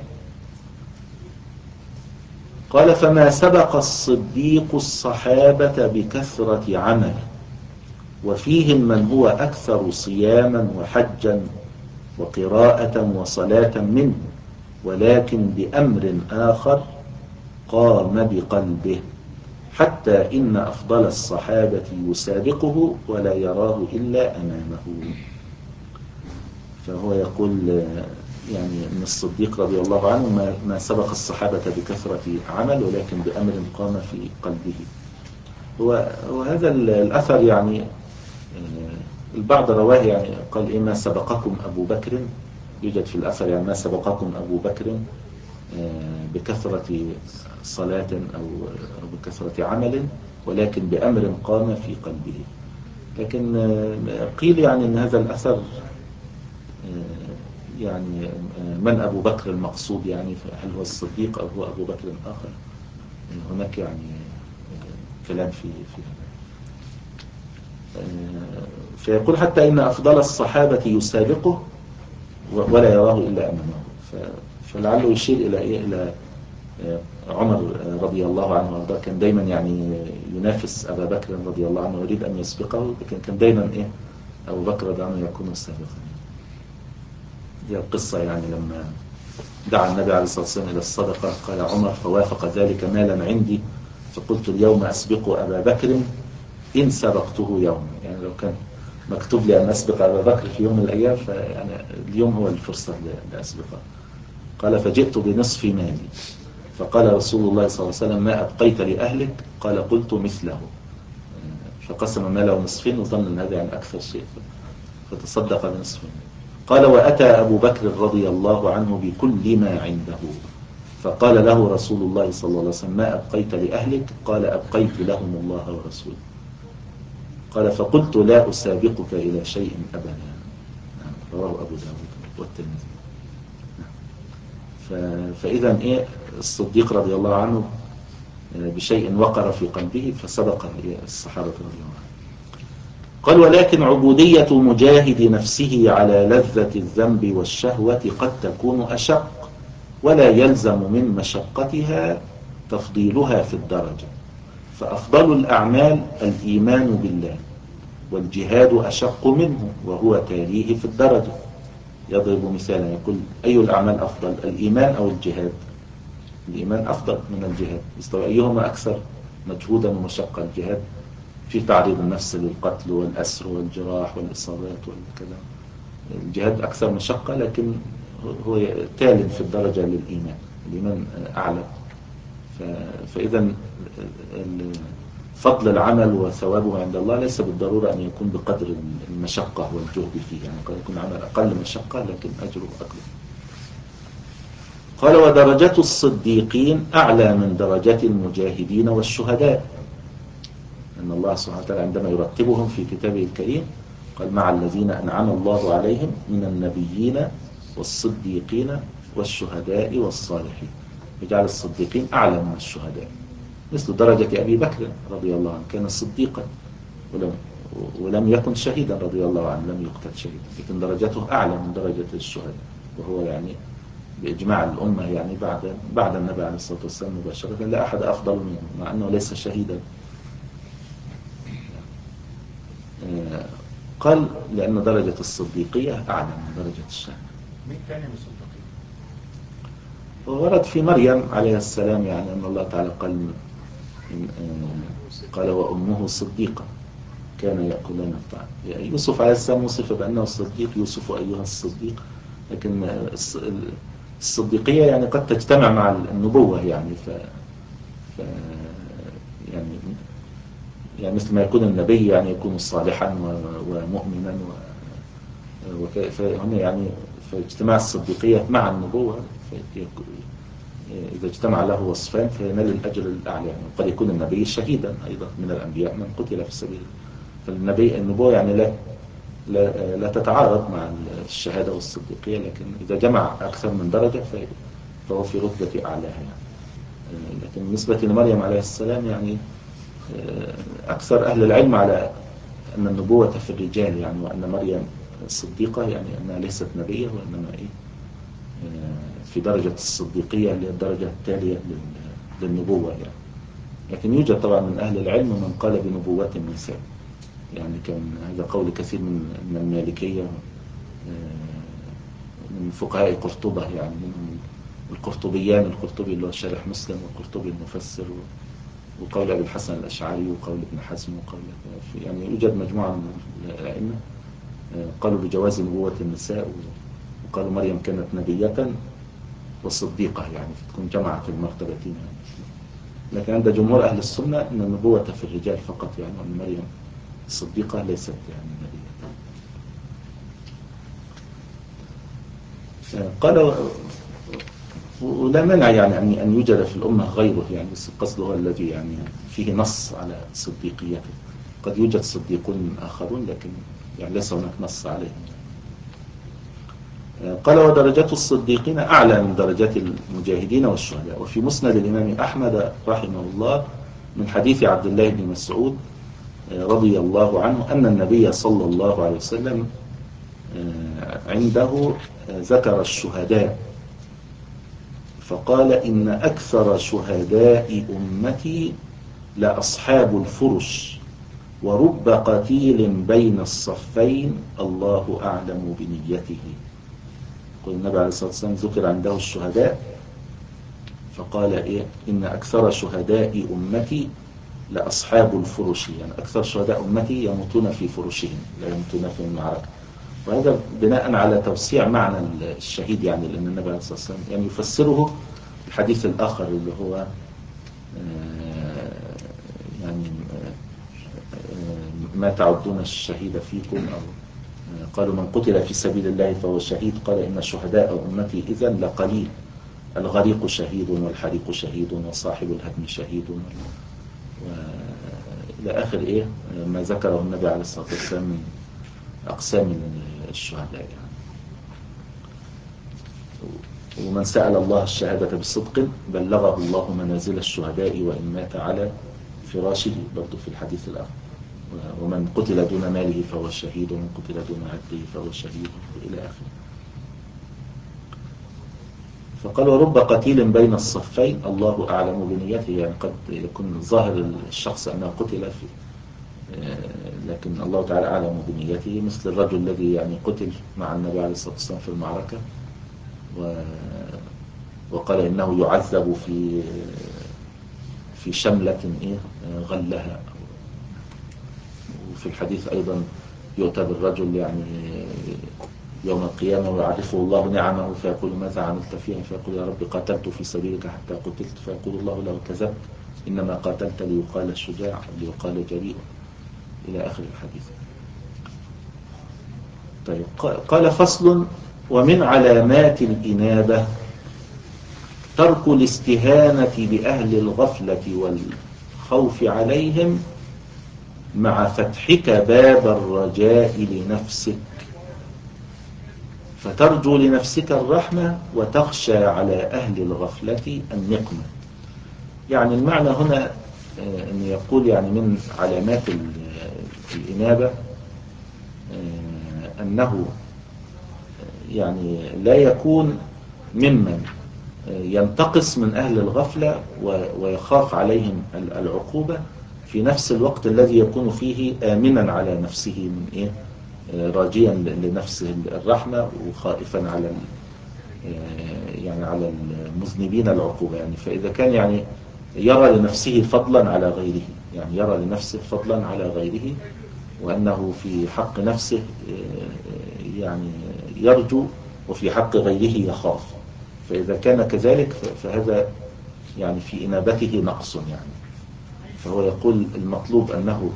قال: فما سبق الصديق الصحابة بكثرة عمل، وفيهم من هو أكثر صياما وحجا وقراءة وصلاة منه، ولكن بأمر آخر قام بقلبه، حتى إن أفضل الصحابة يسابقه ولا يراه إلا أمامه. فهو يقول يعني أن الصديق رضي الله عنه ما سبق الصحابة بكثرة عمل، ولكن بأمر قام في قلبه. وهذا الأثر يعني البعض رواه، يعني قال إيه: ما سبقكم أبو بكر، يوجد في الأثر يعني ما سبقكم أبو بكر بكثرة صلاة أو بكثرة عمل، ولكن بأمر قام في قلبه. لكن قيل يعني أن هذا الأثر يعني من أبو بكر المقصود، يعني هل هو الصديق أو هو أبو بكر آخر؟ يعني. هناك يعني كلام في في هذا. فيقول حتى إن أفضل الصحابة يسابقه ولا يراه إلا أمامه. فلعله يشير إلى إيه؟ إلى عمر رضي الله عنه وارضاه، كان دايما يعني ينافس أبا بكر رضي الله عنه ويريد أن يسبقه، لكن كان دايما إيه أبو بكر رضي الله عنه يكون سابقا. دي القصة يعني لما دعا النبي عليه الصلاة والسلام إلى الصدقة قال عمر فوافق ذلك مالا عندي، فقلت اليوم أسبق أبا بكر إن سبقته يوم. يعني لو كان مكتوب لي أن أسبق أبا بكر في يوم من الأيام، فيعني اليوم هو الفرصة لأسبقه. قال فجئت بنصف مالي، فقال رسول الله صلى الله عليه وسلم ما أبقيت لأهلك؟ قال قلت مثله، فقسم ماله نصفين وظن أن هذا يعني أكثر شيء، فتصدق بنصفين. قال وأتى أبو بكر رضي الله عنه بكل ما عنده، فقال له رسول الله صلى الله عليه وسلم ما أبقيت لأهلك؟ قال أبقيت لهم الله ورسوله. قال فقلت لا أسابقك إلى شيء أبدا. رواه أبو داود والترمذي. فإذا إيه الصديق رضي الله عنه بشيء وقر في قلبه فسبق الصحابة رضي الله عنه. قال ولكن عبودية مجاهد نفسه على لذة الذنب والشهوة قد تكون أشق، ولا يلزم من مشقتها تفضيلها في الدرجة، فأفضل الأعمال الإيمان بالله، والجهاد أشق منه وهو تاليه في الدرجة. يضرب مثالا يقول أي الأعمال أفضل، الإيمان أو الجهاد؟ الإيمان أفضل من الجهاد. يستوى أيهما أكثر مجهودا ومشقة؟ الجهاد في تعريض النفس للقتل والأسر والجراح والإصابات والكلام، الجهاد أكثر مشقة، لكن هو تال في الدرجة للإيمان، الإيمان أعلى. فإذا فضل العمل وثوابه عند الله ليس بالضرورة أن يكون بقدر المشقة والجهد فيه، يعني قد يكون عمل أقل مشقة لكن أجره أكبر. قال ودرجة الصديقين أعلى من درجة المجاهدين والشهداء، أن الله سبحانه وتعالى عندما يرتبهم في كتابه الكريم قال مع الذين أنعم الله عليهم من النبيين والصديقين والشهداء والصالحين، يجعل الصديقين أعلى من الشهداء، مثل درجة أبي بكر رضي الله عنه كان صديقا ولم, ولم يكن شهيدا رضي الله عنه، لم يقتل شهيدا، لكن درجته أعلى من درجة الشهداء، وهو يعني بإجماع الأمة يعني بعد بعد النبي عليه الصلاة والسلام مباشرة لا أحد أفضل منه مع أنه ليس شهيدا. قال لأن درجة الصديقية أعلى من درجة الشهادة. مين كان من الصديقين؟ ورد في مريم عليه السلام يعني أن الله تعالى قال قال وأمه صديقة كان يأكلان الطعام. يوسف عليه السلام وصف بأنه الصديق، يوسف أيها الصديق، لكن الصديقية يعني قد تجتمع مع النبوة يعني ف, ف يعني يعني مثل ما يكون النبي يعني يكون صالحا ومؤمنا فهنا يعني في اجتماع الصديقية مع النبوة، إذا اجتمع له وصفان فينال الأجر الأعلى. يعني قد يكون النبي شهيدا أيضا من الأنبياء من قتل في سبيل، فالنبي النبوة يعني لا لا, لا تتعارض مع الشهادة والصديقية، لكن إذا جمع أكثر من درجة فهو في رتبة أعلاها يعني. لكن بالنسبة لمريم عليه السلام يعني أكثر أهل العلم على أن النبوة في الرجال يعني، وأن مريم صديقة يعني أنها ليست نبية، وإنما إيه في درجة الصديقية اللي هي الدرجة التالية للنبوة يعني. لكن يوجد طبعا من أهل العلم من قال بنبوة النساء، يعني كان هذا قول كثير من من المالكية من فقهاء قرطبة يعني، من القرطبيان، القرطبي اللي هو شارح مسلم والقرطبي المفسر، وقول أبي الحسن الأشعري وقول ابن حزم وقول يعني يوجد مجموعة من الأئمة قالوا بجواز نبوة النساء، وقالوا مريم كانت نبية وصديقة يعني فتكون جمعت المرتبتين يعني. لكن عند جمهور أهل السنة أن النبوة في الرجال فقط يعني، وأن مريم الصديقة ليست يعني نبية. قال ولا مانع يعني أن أن يوجد في الأمة غيره يعني، بس القصد هو الذي يعني فيه نص على صديقيته. قد يوجد صديقون آخرون لكن يعني ليس هناك نص عليهم. قال ودرجات الصديقين أعلى من درجات المجاهدين والشهداء. وفي مسند الإمام أحمد رحمه الله من حديث عبد الله بن مسعود رضي الله عنه أن النبي صلى الله عليه وسلم عنده ذكر الشهداء فقال إن أكثر شهداء أمتي لأصحاب الفرش ورب قتيل بين الصفين الله أعلم بنيته. قال النبي عليه الصلاة والسلام ذكر عنده الشهداء فقال إيه إن أكثر شهداء أمتي لأصحاب الفرش، يعني أكثر شهداء أمتي يموتون في فرشهم لا يموتون في المعركة. وهذا بناء على توسيع معنى الشهيد، يعني لأن النبي عليه الصلاة والسلام يعني يفسره الحديث الآخر اللي هو يعني ما تعدون الشهيد فيكم، أو قالوا من قتل في سبيل الله فهو شهيد، قال إن الشهداء أمتي إذن لقليل، الغريق شهيد والحريق شهيد وصاحب الهدم شهيد، وإلى آخر إيه ما ذكره النبي عليه الصلاة والسلام من أقسام الشهداء يعني. ومن سأل الله الشهادة بصدق بلغه الله منازل الشهداء وإن مات على فراشه، برضو في الحديث الآخر. ومن قتل دون ماله فهو شهيد ومن قتل دون عرضه فهو شهيد إلى آخره. فقال ورب قتيل بين الصفين الله أعلم بنيته، يعني قد يكون ظاهر الشخص أنه قتل في، لكن الله تعالى أعلم بنيته، مثل الرجل الذي يعني قتل مع النبي عليه الصلاة والسلام في المعركة و... وقال إنه يعذب في في شملة إيه غلها. وفي الحديث أيضا يؤتى بالرجل يعني يوم القيامة ويعرفه الله نعمه فيقول ماذا عملت فيها، فيقول يا رب قاتلت في سبيلك حتى قتلت، فيقول الله له كذبت إنما قاتلت ليقال شجاع ليقال جريء إلى آخر الحديث. طيب قال فصل ومن علامات الإنابة ترك الاستهانة بأهل الغفلة والخوف عليهم مع فتحك باب الرجاء لنفسك، فترجو لنفسك الرحمة وتخشى على أهل الغفلة النقمة. يعني المعنى هنا أن يقول يعني من علامات الإنابة أنه يعني لا يكون ممن ينتقص من أهل الغفلة ويخاف عليهم العقوبة في نفس الوقت الذي يكون فيه آمنا على نفسه من إيه راجيا لنفسه الرحمة وخائفا على يعني على المذنبين العقوبة. يعني فإذا كان يعني يرى لنفسه فضلا على غيره، يعني يرى لنفسه فضلا على غيره وأنه في حق نفسه يعني يرجو وفي حق غيره يخاف، فإذا كان كذلك فهذا يعني في إنابته نقص. يعني فهو يقول المطلوب أنه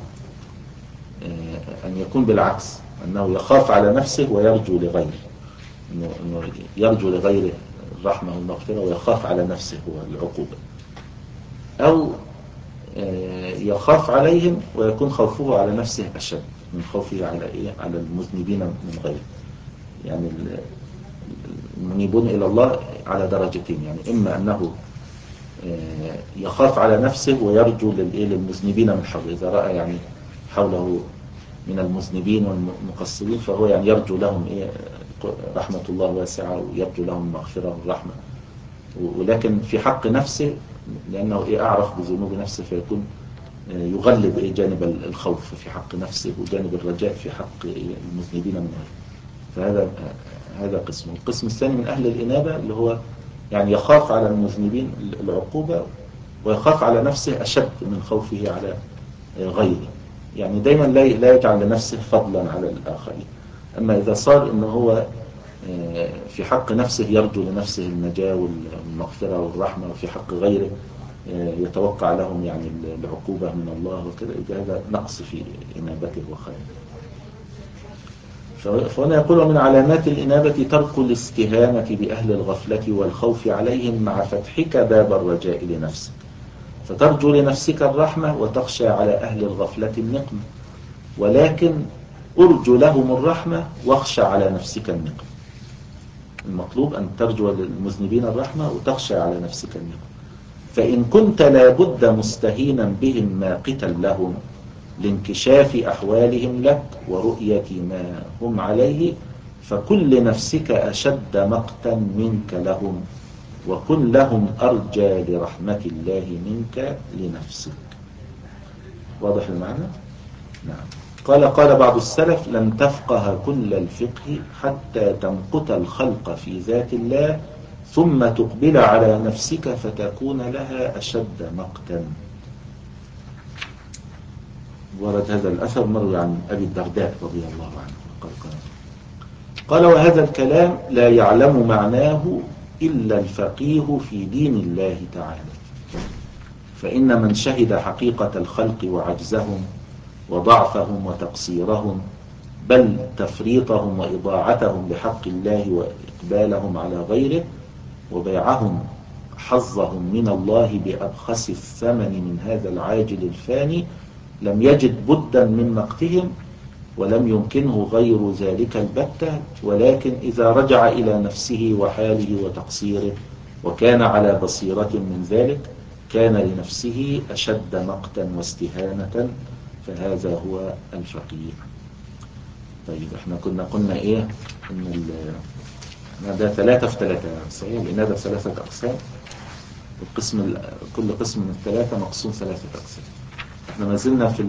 أن يكون بالعكس، أنه يخاف على نفسه ويرجو لغيره، أنه يرجو لغيره الرحمة والمغفرة ويخاف على نفسه العقوبة، أو يخاف عليهم ويكون خوفه على نفسه أشد من خوفه على إيه على المذنبين من غيره. يعني المنيبون إلى الله على درجتين، يعني إما أنه يخاف على نفسه ويرجو للمذنبين من حوله، إذا رأى يعني حوله من المذنبين والمقصرين فهو يعني يرجو لهم إيه رحمة الله واسعة ويرجو لهم المغفرة والرحمة. ولكن في حق نفسه لأنه إيه أعرف بذنوب نفسه فيكون يغلب إيه جانب الخوف في حق نفسه وجانب الرجاء في حق إيه المذنبين من غيره. فهذا هذا قسم. القسم الثاني من أهل الإنابة اللي هو يعني يخاف على المذنبين العقوبة ويخاف على نفسه أشد من خوفه على غيره، يعني دايما لا يجعل لنفسه فضلا على الآخرين. أما إذا صار إنه هو في حق نفسه يرجو لنفسه النجاة والمغفرة والرحمة وفي حق غيره يتوقع لهم يعني العقوبة من الله وكذا، هذا نقص في إنابته وخيره. فهنا يقول من علامات الإنابة ترك الاستهانة بأهل الغفلة والخوف عليهم مع فتحك باب الرجاء لنفسك، فترجو لنفسك الرحمة وتخشى على أهل الغفلة النقمة، ولكن أرجو لهم الرحمة واخشى على نفسك النقمة. المطلوب أن ترجو للمذنبين الرحمة وتخشى على نفسك النقمة. فإن كنت لابد مستهينا بهم ماقتا لهم لانكشاف أحوالهم لك ورؤية ما هم عليه، فكن لنفسك أشد مقتا منك لهم، وكن لهم أرجى لرحمة الله منك لنفسك. واضح المعنى؟ نعم. قال قال بعض السلف: لن تفقه كل الفقه حتى تمقت الخلق في ذات الله، ثم تقبل على نفسك فتكون لها أشد مقتا. ورد هذا الأثر مروي عن أبي الدرداء رضي الله عنه قال قال قال: وهذا الكلام لا يعلم معناه إلا الفقيه في دين الله تعالى، فإن من شهد حقيقة الخلق وعجزهم وضعفهم وتقصيرهم، بل تفريطهم وإضاعتهم بحق الله وإقبالهم على غيره، وبيعهم حظهم من الله بأبخس الثمن من هذا العاجل الفاني، لم يجد بدا من مقتهم، ولم يمكنه غير ذلك البتة. ولكن إذا رجع إلى نفسه وحاله وتقصيره وكان على بصيرة من ذلك، كان لنفسه أشد مقتا واستهانة، فهذا هو الفقيه. طيب احنا كنا قلنا ايه؟ ان ده ثلاثة في ثلاثة صحيح، لان ده ثلاثة اقسام، القسم كل قسم من الثلاثة مقسوم ثلاثة اقسام. احنا ما زلنا في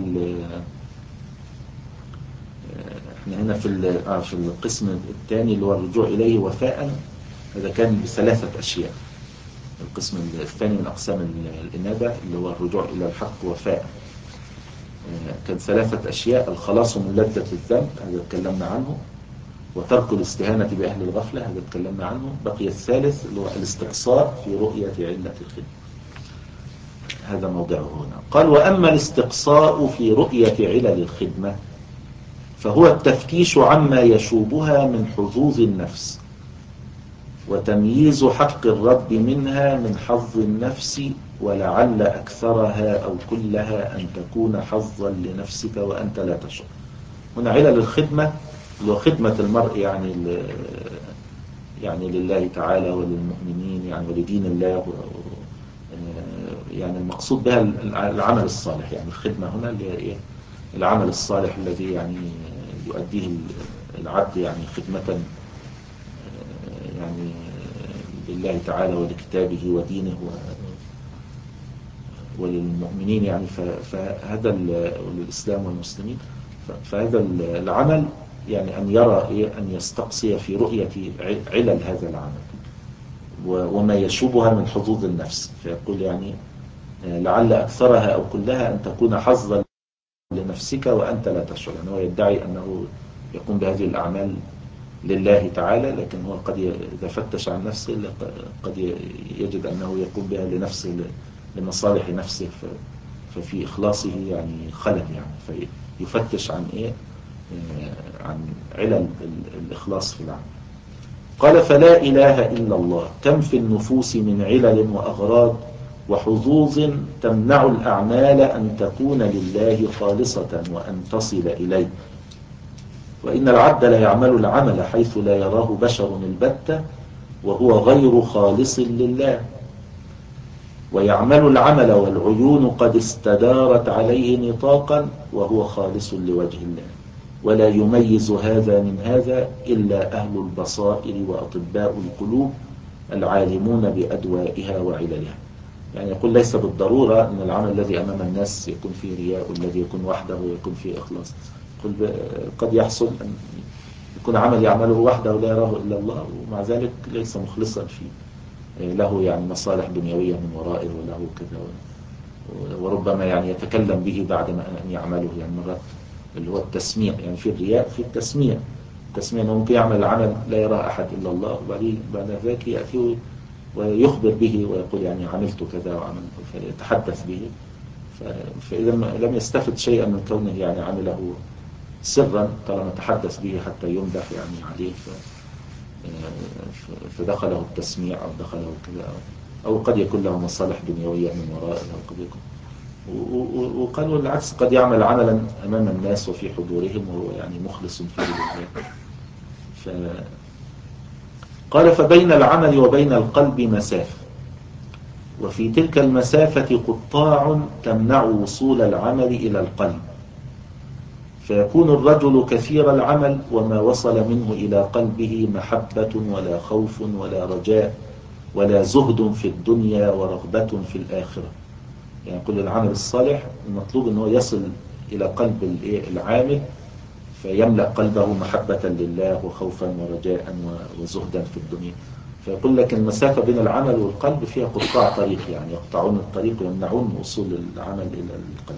احنا هنا في اه في القسم الثاني اللي هو الرجوع اليه وفاء. هذا كان بثلاثة اشياء. القسم الثاني من اقسام الانابة اللي هو الرجوع الى الحق وفاء، كان ثلاثة أشياء: الخلاص من لذة الذنب، هذا اتكلمنا عنه، وترك الاستهانة بأهل الغفلة، هذا اتكلمنا عنه. بقي الثالث اللي هو الاستقصاء في رؤية علة الخدمة، هذا موضعه هنا. قال: وأما الاستقصاء في رؤية علل الخدمة فهو التفتيش عما يشوبها من حظوظ النفس، وتمييز حق الرب منها من حظ النفس، ولعل أكثرها أو كلها أن تكون حظا لنفسك وأنت لا تشعر. هنا علل الخدمة اللي هو خدمة المرء يعني يعني لله تعالى وللمؤمنين يعني ولدين الله، يعني المقصود بها العمل الصالح. يعني الخدمة هنا اللي هي إيه؟ العمل الصالح الذي يعني يؤديه العبد يعني خدمة يعني لله تعالى ولكتابه ودينه وللمؤمنين يعني. فهذا الإسلام والمسلمين، فهذا العمل يعني أن يرى إيه؟ أن يستقصي في رؤية علل هذا العمل وما يشوبها من حظوظ النفس، فيقول يعني لعل أكثرها أو كلها أن تكون حظا لنفسك وأنت لا تشعر. يعني هو يدعي أنه يقوم بهذه الأعمال لله تعالى، لكن هو قد إذا فتش عن نفسه قد يجد أنه يقوم بها لنفسه لمصالح نفسه، ففي إخلاصه يعني خلل يعني، فيفتش عن إيه؟ عن علل الإخلاص في العمل. قال: فلا إله إلا الله، كم في النفوس من علل وأغراض وحظوظ تمنع الأعمال أن تكون لله خالصة وأن تصل إليه. وإن العبد لا يعمل العمل حيث لا يراه بشر البتة وهو غير خالص لله، ويعمل العمل والعيون قد استدارت عليه نطاقا وهو خالص لوجه الله، ولا يميز هذا من هذا إلا أهل البصائر وأطباء القلوب العالمون بأدوائها وعللها. يعني يقول ليس بالضرورة أن العمل الذي أمام الناس يكون فيه رياء، والذي يكون وحده يكون فيه إخلاص. قد يحصل أن يكون عمل يعمله وحده لا يراه إلا الله، ومع ذلك ليس مخلصا فيه، له يعني مصالح دنيوية من ورائه وله كذا، وربما يعني يتكلم به بعد ما أن يعمله. يعني مرات اللي هو التسميع، يعني في الرياء في التسميع. التسميع أنه ممكن يعمل العمل لا يراه أحد إلا الله، وبعد بعد ذلك يأتي ويخبر به ويقول يعني عملت كذا وعملت، فيتحدث به. فإذا لم يستفد شيئا من كونه يعني عمله سرا، طالما تحدث به حتى يمدح يعني عليه، فدخله التسميع أو دخله كذا، أو قد يكون له مصالح دنيوية من ورائه، أو قد يكون. وقالوا العكس، قد يعمل عملا أمام الناس وفي حضورهم وهو يعني مخلص فيه لله. ف... قال: فبين العمل وبين القلب مسافة، وفي تلك المسافة قطاع تمنع وصول العمل إلى القلب، فيكون الرجل كثير العمل وما وصل منه إلى قلبه محبة ولا خوف ولا رجاء ولا زهد في الدنيا ورغبة في الآخرة. يعني كل العمل الصالح المطلوب أنه يصل إلى قلب العامل فيملأ قلبه محبة لله وخوفا ورجاء وزهدا في الدنيا. فيقول لك المسافة بين العمل والقلب فيها قطاع طريق، يعني يقطعون الطريق ويمنعون وصول العمل إلى القلب.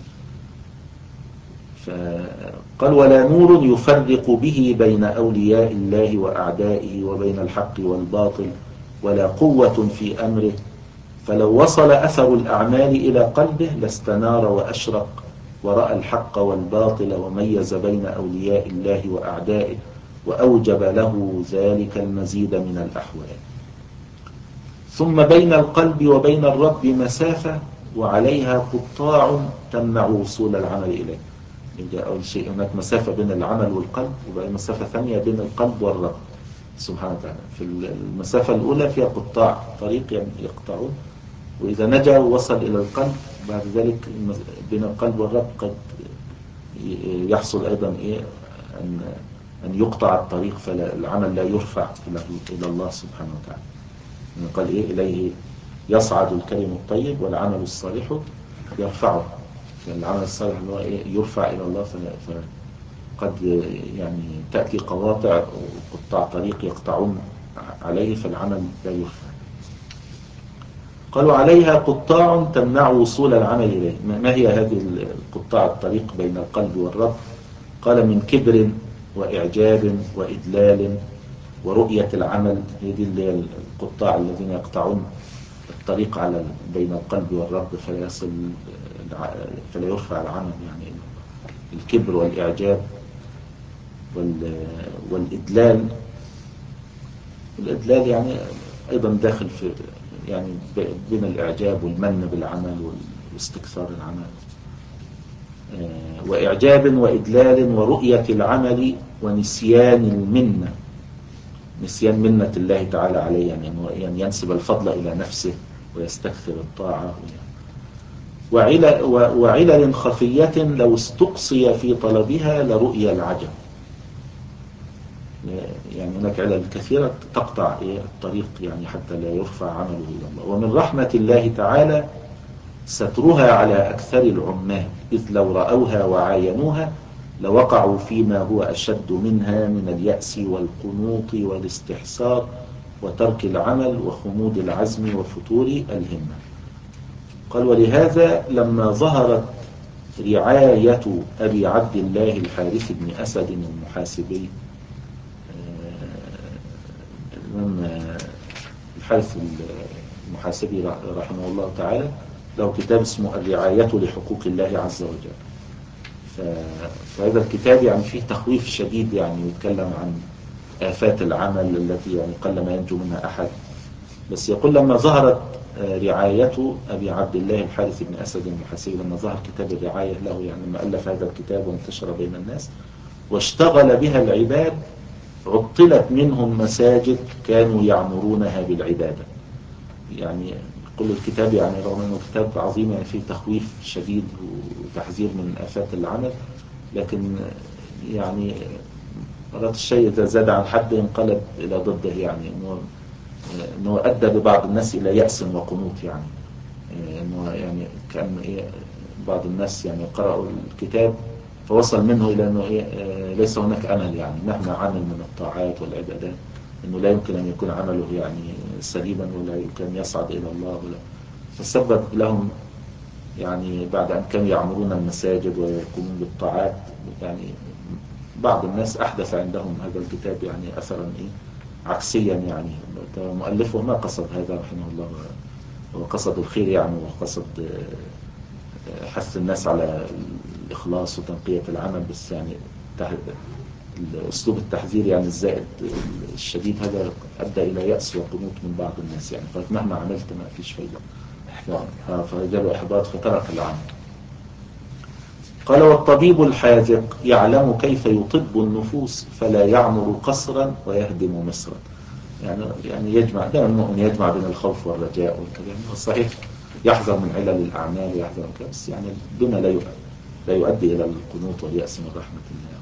فقال ولا نور يفرق به بين أولياء الله وأعدائه وبين الحق والباطل ولا قوة في أمره، فلو وصل أثر الأعمال إلى قلبه لاستنار وأشرق ورأى الحق والباطل وميز بين أولياء الله وأعدائه وأوجب له ذلك المزيد من الأحوال. ثم بين القلب وبين الرب مسافة وعليها قطاع تمنع وصول العمل إليه. يبقى أول شيء هناك مسافة بين العمل والقلب، وبقى مسافة ثانية بين القلب والرب سبحانه وتعالى. في المسافة الأولى فيها قطاع طريق يقطعون، وإذا نجا ووصل إلى القلب بعد ذلك بين القلب والرب قد يحصل أيضا إيه أن أن يقطع الطريق فالعمل لا يرفع إلى الله سبحانه وتعالى. قال إيه إليه يصعد الكلم الطيب والعمل الصالح يرفعه. العمل الصالح اللي هو إيه يرفع إلى الله، فقد يعني تأتي قواطع وقطاع طريق يقطعون عليه فالعمل لا يرفع. قالوا عليها قطاع تمنع وصول العمل إليه. ما هي هذه القطاع الطريق بين القلب والرب؟ قال من كبر وإعجاب وإدلال ورؤية العمل. هي دي اللي هي القطاع الذين يقطعون الطريق على بين القلب والرب فلا يصل فلا يرفع العمل. يعني الكبر والإعجاب والإدلال. الإدلال يعني أيضا داخل في يعني بين الإعجاب والمن بالعمل واستكثار العمل. وإعجاب وإدلال ورؤية العمل ونسيان المنة، نسيان منة الله تعالى عليه، يعني ينسب الفضل إلى نفسه ويستكثر الطاعة. وعلل, وعلل خفية لو استقصي في طلبها لرؤية العجب. يعني هناك علل كثيرة تقطع الطريق يعني حتى لا يرفع عمله إلى الله. ومن رحمة الله تعالى سترها على أكثر العمال، إذ لو رأوها وعاينوها لوقعوا فيما هو أشد منها من اليأس والقنوط والاستحسار وترك العمل وخمود العزم وفتور الهمة. قال ولهذا لما ظهرت رعاية أبي عبد الله الحارث بن أسد المحاسبي، الإمام الحارث المحاسبي رحمه الله تعالى له كتاب اسمه الرعاية لحقوق الله عز وجل. فهذا الكتاب يعني فيه تخويف شديد، يعني يتكلم عن آفات العمل التي يعني قل ما ينجو منها أحد. بس يقول لما ظهرت رعاية أبي عبد الله الحارث بن أسد المحاسبي، لما ظهر كتاب الرعاية له يعني لما ألف هذا الكتاب وانتشر بين الناس واشتغل بها العباد عطلت منهم مساجد كانوا يعمرونها بالعبادة. يعني كل الكتاب يعني رغم أنه كتاب عظيم يعني فيه تخويف شديد وتحذير من آفات العمل، لكن يعني مرات الشيء إذا زاد عن حده ينقلب إلى ضده، يعني أنه أنه أدى ببعض الناس إلى يأس وقنوط. يعني أنه يعني كأن إيه بعض الناس يعني قرأوا الكتاب فوصل منه إلى أنه إيه ليس هناك أمل، يعني مهما عمل من الطاعات والعبادات أنه لا يمكن أن يكون عمله يعني سليما ولا يمكن يصعد إلى الله ولا. فسبب لهم يعني بعد أن كانوا يعمرون المساجد ويقومون بالطاعات يعني بعض الناس أحدث عندهم هذا الكتاب يعني أثرا إيه عكسيا. يعني مؤلفه ما قصد هذا رحمه الله، وقصد الخير يعني وقصد حث الناس على الإخلاص وتنقية العمل، بس يعني الأسلوب التحذير يعني الزائد الشديد هذا أدى إلى يأس وقنوط من بعض الناس. يعني قلت مهما عملت ما فيش فايدة، فجاله إحباط فترك العمل. قال والطبيب الحاذق يعلم كيف يطب النفوس فلا يعمر قصرا ويهدم مصرا. يعني يعني يجمع دائما المؤمن يجمع بين الخوف والرجاء والكلام. صحيح يحذر من علل الأعمال ويحذر من كذا، بس يعني بما لا يؤمن. لا يؤدي إلى القنوط واليأس من رحمة الله.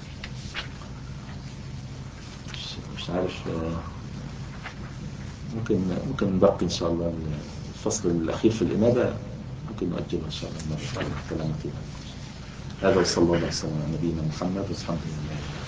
مش, مش عارف، ممكن ممكن نبقي إن شاء الله الفصل الأخير في الإنابة، ممكن نؤجله إن شاء الله المرة الكلام فيه. هذا وصلى الله وسلم على نبينا محمد وسبحانه الله.